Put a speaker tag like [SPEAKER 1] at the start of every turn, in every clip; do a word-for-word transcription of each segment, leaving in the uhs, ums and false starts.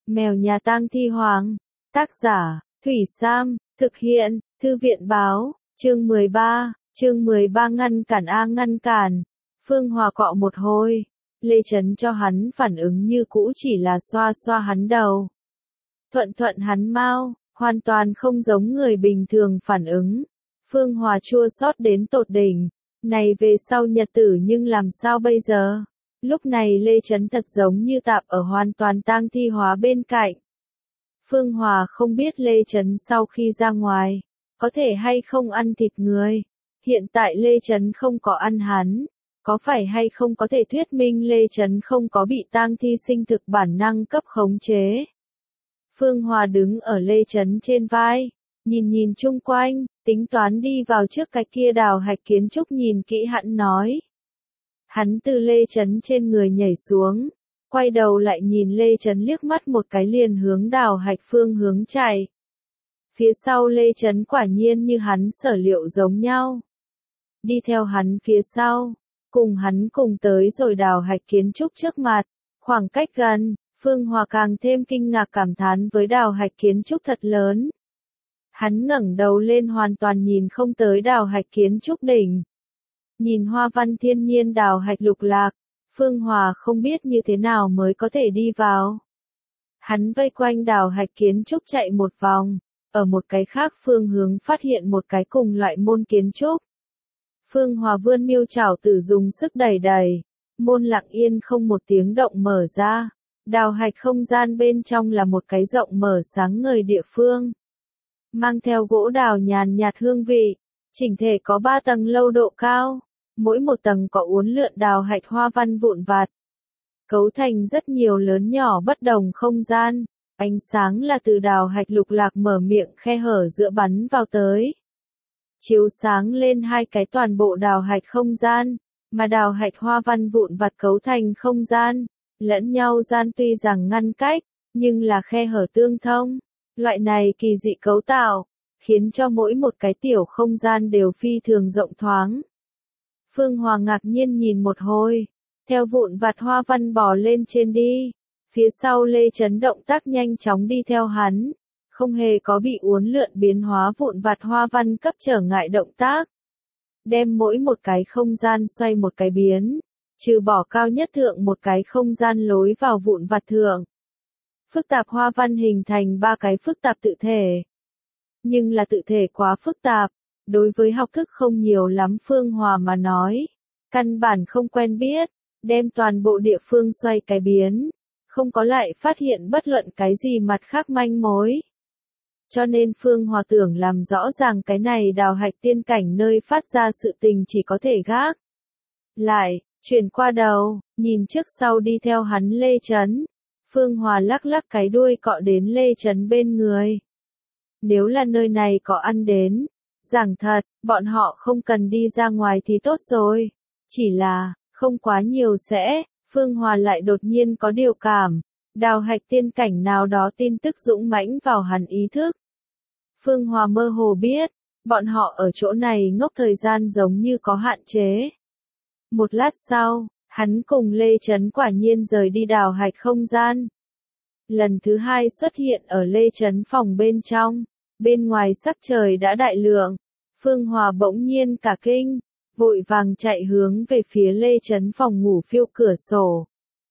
[SPEAKER 1] Mèo nhà tang thi hoàng. Tác giả, Thủy Sam, thực hiện, Thư viện báo, chương mười ba, chương mười ba ngăn cản a ngăn cản. Phương Hòa cọ một hồi, Lê Trấn cho hắn phản ứng như cũ chỉ là xoa xoa hắn đầu. Thuận thuận hắn mau, hoàn toàn không giống người bình thường phản ứng. Phương Hòa chua xót đến tột đỉnh, này về sau nhật tử nhưng làm sao bây giờ? Lúc này Lê Trấn thật giống như tạp ở hoàn toàn tang thi hóa bên cạnh. Phương Hòa không biết Lê Trấn sau khi ra ngoài, có thể hay không ăn thịt người. Hiện tại Lê Trấn không có ăn hắn, có phải hay không có thể thuyết minh Lê Trấn không có bị tang thi sinh thực bản năng cấp khống chế. Phương Hòa đứng ở Lê Trấn trên vai, nhìn nhìn chung quanh, tính toán đi vào trước cái kia đào hạch kiến trúc nhìn kỹ hắn nói. Hắn từ Lê Trấn trên người nhảy xuống, quay đầu lại nhìn Lê Trấn liếc mắt một cái liền hướng đào hạch phương hướng chạy. Phía sau Lê Trấn quả nhiên như hắn sở liệu giống nhau. Đi theo hắn phía sau, cùng hắn cùng tới rồi đào hạch kiến trúc trước mặt, khoảng cách gần, Phương Hòa càng thêm kinh ngạc cảm thán với đào hạch kiến trúc thật lớn. Hắn ngẩng đầu lên hoàn toàn nhìn không tới đào hạch kiến trúc đỉnh. Nhìn hoa văn thiên nhiên đào hạch lục lạc, Phương Hòa không biết như thế nào mới có thể đi vào. Hắn vây quanh đào hạch kiến trúc chạy một vòng, ở một cái khác phương hướng phát hiện một cái cùng loại môn kiến trúc. Phương Hòa vươn miêu chảo tử dùng sức đẩy đẩy, môn lặng yên không một tiếng động mở ra. Đào hạch không gian bên trong là một cái rộng mở sáng ngời địa phương. Mang theo gỗ đào nhàn nhạt hương vị, chỉnh thể có ba tầng lâu độ cao, mỗi một tầng có uốn lượn đào hạch hoa văn vụn vặt. Cấu thành rất nhiều lớn nhỏ bất đồng không gian, ánh sáng là từ đào hạch lục lạc mở miệng khe hở giữa bắn vào tới. Chiếu sáng lên hai cái toàn bộ đào hạch không gian, mà đào hạch hoa văn vụn vặt cấu thành không gian. Lẫn nhau gian tuy rằng ngăn cách, nhưng là khe hở tương thông. Loại này kỳ dị cấu tạo, khiến cho mỗi một cái tiểu không gian đều phi thường rộng thoáng. Phương Hòa ngạc nhiên nhìn một hồi, theo vụn vặt hoa văn bò lên trên đi. Phía sau Lê Trấn động tác nhanh chóng đi theo hắn, không hề có bị uốn lượn biến hóa vụn vặt hoa văn cấp trở ngại động tác. Đem mỗi một cái không gian xoay một cái biến. Trừ bỏ cao nhất thượng một cái không gian lối vào vụn vặt thượng. Phức tạp hoa văn hình thành ba cái phức tạp tự thể. Nhưng là tự thể quá phức tạp, đối với học thức không nhiều lắm Phương Hòa mà nói. Căn bản không quen biết, đem toàn bộ địa phương xoay cái biến, không có lại phát hiện bất luận cái gì mặt khác manh mối. Cho nên Phương Hòa tưởng làm rõ ràng cái này đào hạch tiên cảnh nơi phát ra sự tình chỉ có thể gác. Lại. Chuyển qua đầu, nhìn trước sau đi theo hắn Lê Trấn. Phương Hòa lắc lắc cái đuôi cọ đến Lê Trấn bên người. Nếu là nơi này có ăn đến, giảng thật, bọn họ không cần đi ra ngoài thì tốt rồi. Chỉ là, không quá nhiều sẽ, Phương Hòa lại đột nhiên có điều cảm. Đào hạch tiên cảnh nào đó tin tức dũng mãnh vào hắn ý thức. Phương Hòa mơ hồ biết, bọn họ ở chỗ này ngốc thời gian giống như có hạn chế. Một lát sau, hắn cùng Lê Trấn quả nhiên rời đi đào hạch không gian. Lần thứ hai xuất hiện ở Lê Trấn phòng bên trong, bên ngoài sắc trời đã đại lượng. Phương Hòa bỗng nhiên cả kinh, vội vàng chạy hướng về phía Lê Trấn phòng ngủ phiêu cửa sổ.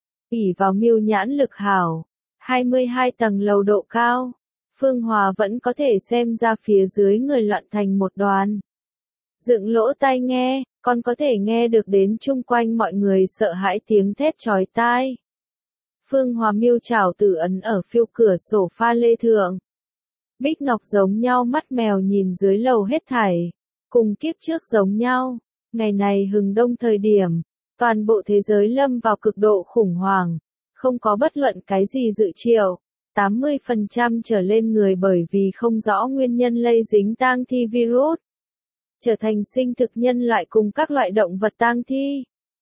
[SPEAKER 1] ỷ vào miêu nhãn lực hảo, hai mươi hai tầng lầu độ cao, Phương Hòa vẫn có thể xem ra phía dưới người loạn thành một đoàn. Dựng lỗ tai nghe, con có thể nghe được đến chung quanh mọi người sợ hãi tiếng thét chói tai. Phương Hòa miêu chảo tử ấn ở phiêu cửa sổ pha lê thượng. Bích ngọc giống nhau mắt mèo nhìn dưới lầu hết thảy. Cùng kiếp trước giống nhau, ngày này hừng đông thời điểm, toàn bộ thế giới lâm vào cực độ khủng hoảng. Không có bất luận cái gì dự triệu. tám mươi phần trăm trở lên người bởi vì không rõ nguyên nhân lây dính tang thi virus. Trở thành sinh thực nhân loại cùng các loại động vật tang thi.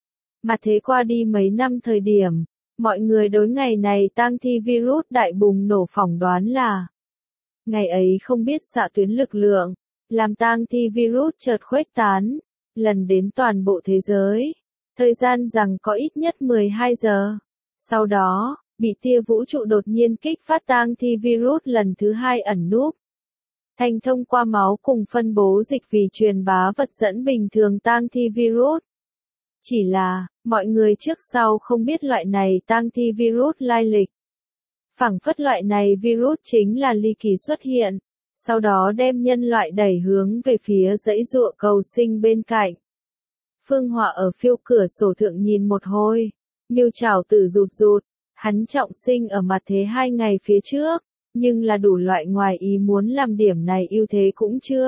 [SPEAKER 1] Mà thế qua đi mấy năm thời điểm, mọi người đối ngày này tang thi virus đại bùng nổ phỏng đoán là ngày ấy không biết xạ tuyến lực lượng, làm tang thi virus chợt khuếch tán, lần đến toàn bộ thế giới. Thời gian rằng có ít nhất mười hai giờ. Sau đó, bị tia vũ trụ đột nhiên kích phát tang thi virus lần thứ hai ẩn núp. Thành thông qua máu cùng phân bố dịch vì truyền bá vật dẫn bình thường tang thi virus. Chỉ là, mọi người trước sau không biết loại này tang thi virus lai lịch. Phảng phất loại này virus chính là ly kỳ xuất hiện, sau đó đem nhân loại đẩy hướng về phía dãy dụa cầu sinh bên cạnh. Phương Họa ở phiêu cửa sổ thượng nhìn một hồi, miêu trảo tử rụt rụt, hắn trọng sinh ở mặt thế hai ngày phía trước, nhưng là đủ loại ngoài ý muốn làm điểm này ưu thế cũng chưa.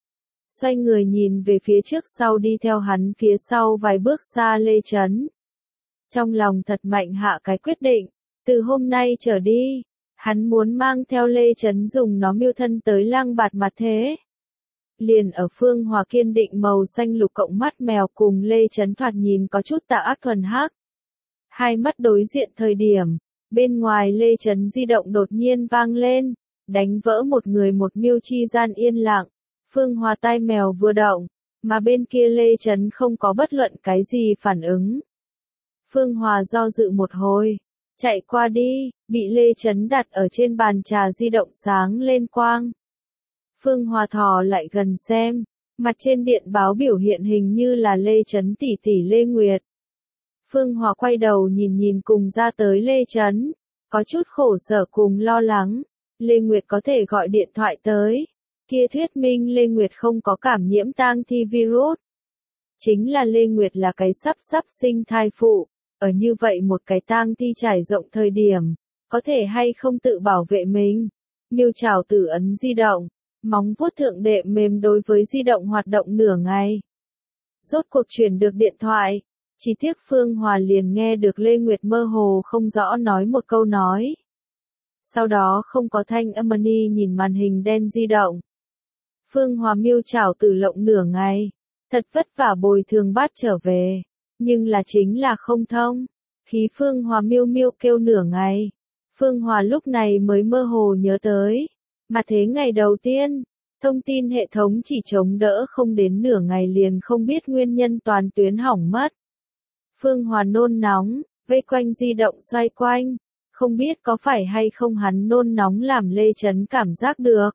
[SPEAKER 1] Xoay người nhìn về phía trước sau đi theo hắn phía sau vài bước xa Lê Chấn. Trong lòng thật mạnh hạ cái quyết định, từ hôm nay trở đi, hắn muốn mang theo Lê Chấn dùng nó miêu thân tới lăng bạt mặt thế. Liền ở Phương Hòa kiên định màu xanh lục cộng mắt mèo cùng Lê Chấn thoạt nhìn có chút tà ác thuần hắc. Hai mắt đối diện thời điểm, bên ngoài Lê Chấn di động đột nhiên vang lên, đánh vỡ một người một miêu chi gian yên lặng. Phương Hòa tai mèo vừa động, mà bên kia Lê Chấn không có bất luận cái gì phản ứng. Phương Hòa do dự một hồi, chạy qua đi, bị Lê Chấn đặt ở trên bàn trà di động sáng lên quang. Phương Hòa thò lại gần xem, mặt trên điện báo biểu hiện hình như là Lê Chấn tỷ tỷ Lê Nguyệt. Phương Hòa quay đầu nhìn nhìn cùng ra tới Lê Chấn, có chút khổ sở cùng lo lắng. Lê Nguyệt có thể gọi điện thoại tới, kia thuyết minh Lê Nguyệt không có cảm nhiễm tang thi virus. Chính là Lê Nguyệt là cái sắp sắp sinh thai phụ, ở như vậy một cái tang thi trải rộng thời điểm, có thể hay không tự bảo vệ mình. Miêu trảo tử ấn di động, móng vuốt thượng đệm mềm đối với di động hoạt động nửa ngày. Rốt cuộc chuyển được điện thoại, chỉ tiếc Phương Hòa liền nghe được Lê Nguyệt mơ hồ không rõ nói một câu nói. Sau đó không có thanh âm ni nhìn màn hình đen di động. Phương Hòa miêu trảo tử lộng nửa ngày, thật vất vả bồi thường bát trở về, nhưng là chính là không thông. Khí Phương Hòa miêu miêu kêu nửa ngày, Phương Hòa lúc này mới mơ hồ nhớ tới. Mà thế ngày đầu tiên, thông tin hệ thống chỉ chống đỡ không đến nửa ngày liền không biết nguyên nhân toàn tuyến hỏng mất. Phương Hòa nôn nóng, vây quanh di động xoay quanh, không biết có phải hay không hắn nôn nóng làm Lê Chấn cảm giác được.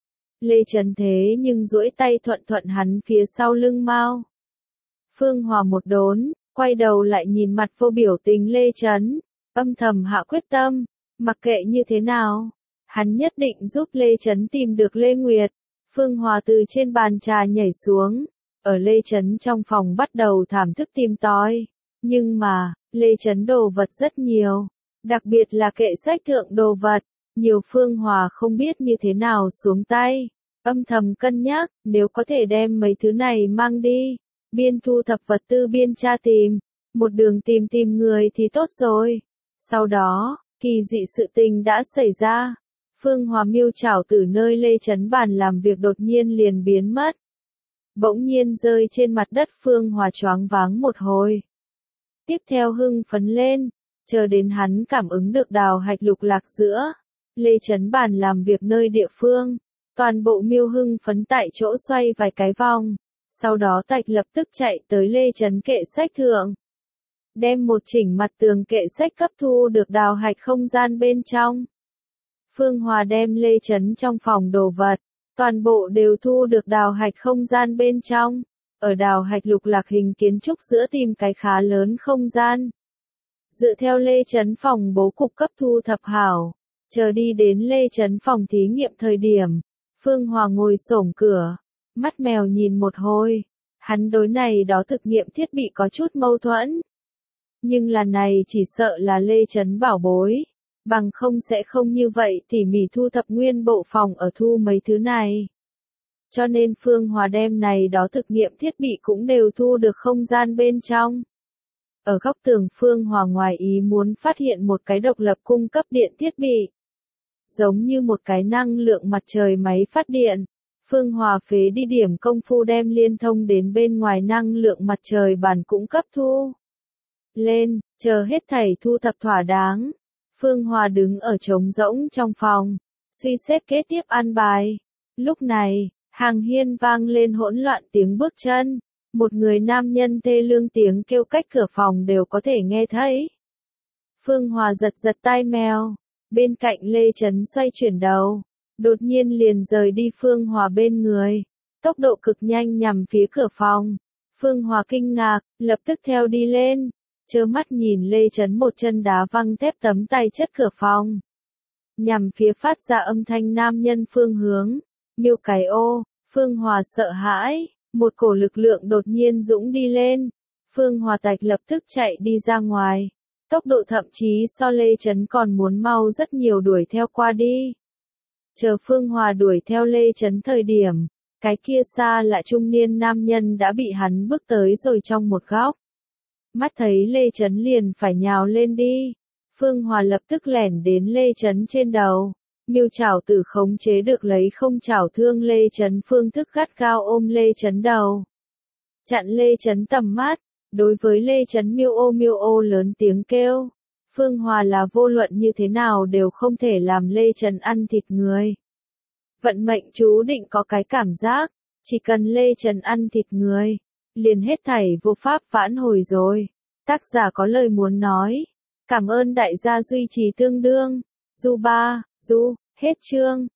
[SPEAKER 1] Lê Chấn thế nhưng duỗi tay thuận thuận hắn phía sau lưng mau. Phương Hòa một đốn, quay đầu lại nhìn mặt vô biểu tình Lê Chấn, âm thầm hạ quyết tâm, mặc kệ như thế nào, hắn nhất định giúp Lê Chấn tìm được Lê Nguyệt. Phương Hòa từ trên bàn trà nhảy xuống, ở Lê Chấn trong phòng bắt đầu thảm thức tìm tòi. Nhưng mà, Lê Chấn đồ vật rất nhiều, đặc biệt là kệ sách thượng đồ vật, nhiều Phương Hòa không biết như thế nào xuống tay, âm thầm cân nhắc, nếu có thể đem mấy thứ này mang đi, biên thu thập vật tư biên tra tìm, một đường tìm tìm người thì tốt rồi. Sau đó, kỳ dị sự tình đã xảy ra, Phương Hòa miêu trảo từ nơi Lê Chấn bàn làm việc đột nhiên liền biến mất. Bỗng nhiên rơi trên mặt đất Phương Hòa choáng váng một hồi. Tiếp theo hưng phấn lên, chờ đến hắn cảm ứng được đào hạch lục lạc giữa Lê Chấn bàn làm việc nơi địa phương, toàn bộ miêu hưng phấn tại chỗ xoay vài cái vòng, sau đó tạch lập tức chạy tới Lê Chấn kệ sách thượng. Đem một chỉnh mặt tường kệ sách cấp thu được đào hạch không gian bên trong. Phương Hòa đem Lê Chấn trong phòng đồ vật, toàn bộ đều thu được đào hạch không gian bên trong. Ở đào hạch lục lạc hình kiến trúc giữa tìm cái khá lớn không gian. Dựa theo Lê Chấn phòng bố cục cấp thu thập hảo, chờ đi đến Lê Chấn phòng thí nghiệm thời điểm, Phương Hòa ngồi xổm cửa, mắt mèo nhìn một hồi, hắn đối này đó thực nghiệm thiết bị có chút mâu thuẫn. Nhưng là này chỉ sợ là Lê Chấn bảo bối, bằng không sẽ không như vậy tỉ mỉ thu thập nguyên bộ phòng ở thu mấy thứ này. Cho nên Phương Hòa đem này đó thực nghiệm thiết bị cũng đều thu được không gian bên trong. Ở góc tường Phương Hòa ngoài ý muốn phát hiện một cái độc lập cung cấp điện thiết bị. Giống như một cái năng lượng mặt trời máy phát điện. Phương Hòa phế đi điểm công phu đem liên thông đến bên ngoài năng lượng mặt trời bản cũng cấp thu lên, chờ hết thảy thu thập thỏa đáng. Phương Hòa đứng ở trống rỗng trong phòng, suy xét kế tiếp an bài. Lúc này, hàng hiên vang lên hỗn loạn tiếng bước chân, một người nam nhân thê lương tiếng kêu cách cửa phòng đều có thể nghe thấy. Phương Hòa giật giật tai mèo. Bên cạnh Lê Chấn xoay chuyển đầu. Đột nhiên liền rời đi Phương Hòa bên người. Tốc độ cực nhanh nhằm phía cửa phòng. Phương Hòa kinh ngạc, lập tức theo đi lên. Chớ mắt nhìn Lê Chấn một chân đá văng thép tấm tay chất cửa phòng. Nhằm phía phát ra âm thanh nam nhân phương hướng. Miêu cái ô, Phương Hòa sợ hãi. Một cổ lực lượng đột nhiên dũng đi lên. Phương Hòa tạch lập tức chạy đi ra ngoài. Tốc độ thậm chí so Lê Chấn còn muốn mau rất nhiều đuổi theo qua đi. Chờ Phương Hòa đuổi theo Lê Chấn thời điểm, cái kia xa lạ trung niên nam nhân đã bị hắn bước tới rồi trong một góc. Mắt thấy Lê Chấn liền phải nhào lên đi. Phương Hòa lập tức lẻn đến Lê Chấn trên đầu. Miêu chảo tử khống chế được lấy không chảo thương Lê Chấn phương thức gắt gao ôm Lê Chấn đầu. Chặn Lê Chấn tầm mắt. Đối với Lê Chấn miêu ô miêu ô lớn tiếng kêu. Phương Hòa là vô luận như thế nào đều không thể làm Lê Chấn ăn thịt người. Vận mệnh chú định có cái cảm giác, chỉ cần Lê Chấn ăn thịt người, liền hết thảy vô pháp vãn hồi rồi. Tác giả có lời muốn nói. Cảm ơn đại gia duy trì tương đương. Du ba, du, hết chương.